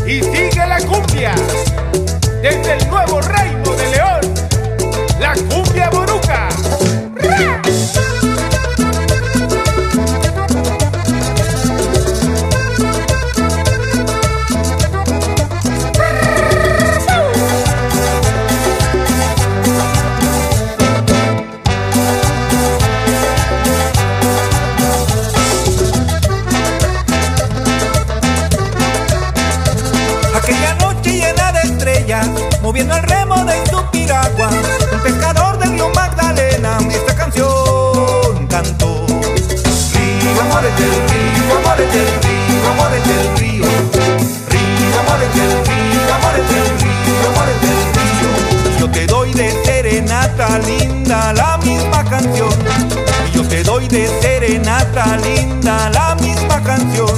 Y sigue la cumbia desde el nuevo reino de León, la cumbia boruca. Aquella noche llena de estrellas, moviendo el remo de su piragua, un pescador del río Magdalena esta canción cantó. Río, amores del río, amores del río, amores del río. Río, amores del río, amores del río, amores del río. Yo te doy de serenata linda la misma canción. Y yo te doy de serenata linda la misma canción.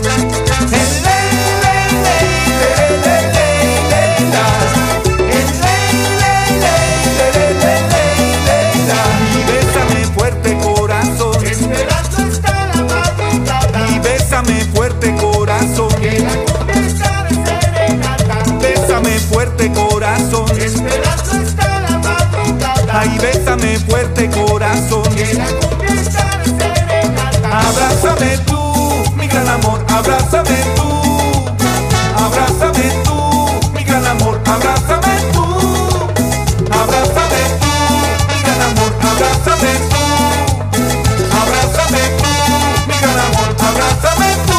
Fuerte corazón, Esperando está la madrugada. ay, bésame fuerte corazón, Que la cumbia está de serenata. abrázame tú, mi gran amor, abrázame tú, mi gran amor, abrázame tú, mi gran amor, abrázame tú, mi gran amor, abrázame tú.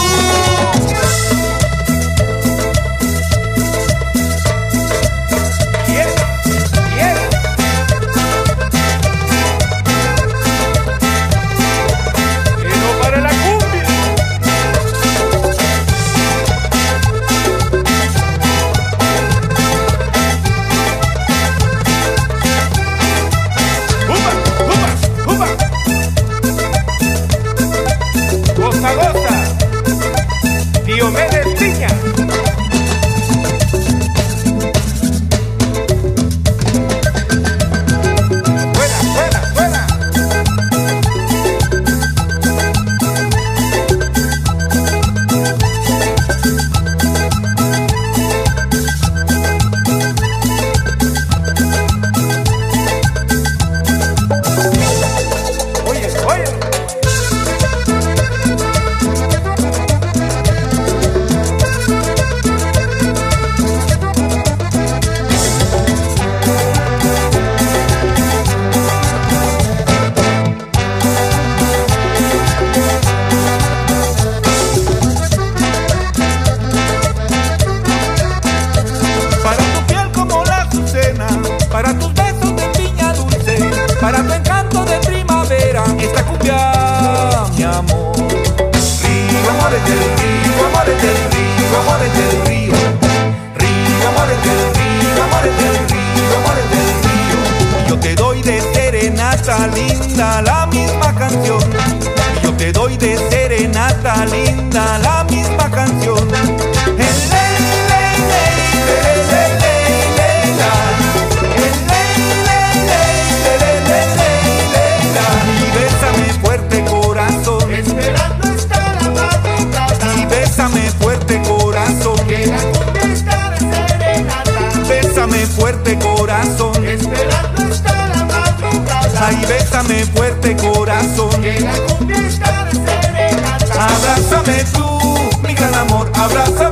Goza, goza, Diomedes Piña. Suena, suena, suena. Oye, oye. Para tus besos de piña dulce, para tu encanto de primavera, esta cumbia, mi amor. Río, amores del río, amores del río, amores del río. Río, amores del río, amores del río, amores del río. Yo te doy de serenata linda la misma canción. Yo te doy de serenata linda la misma canción. Fuerte corazón, Esperando está la madrugada. ay, bésame fuerte corazón, Que la cumbia está de serenata. abrázame tú, mi gran amor, abrázame.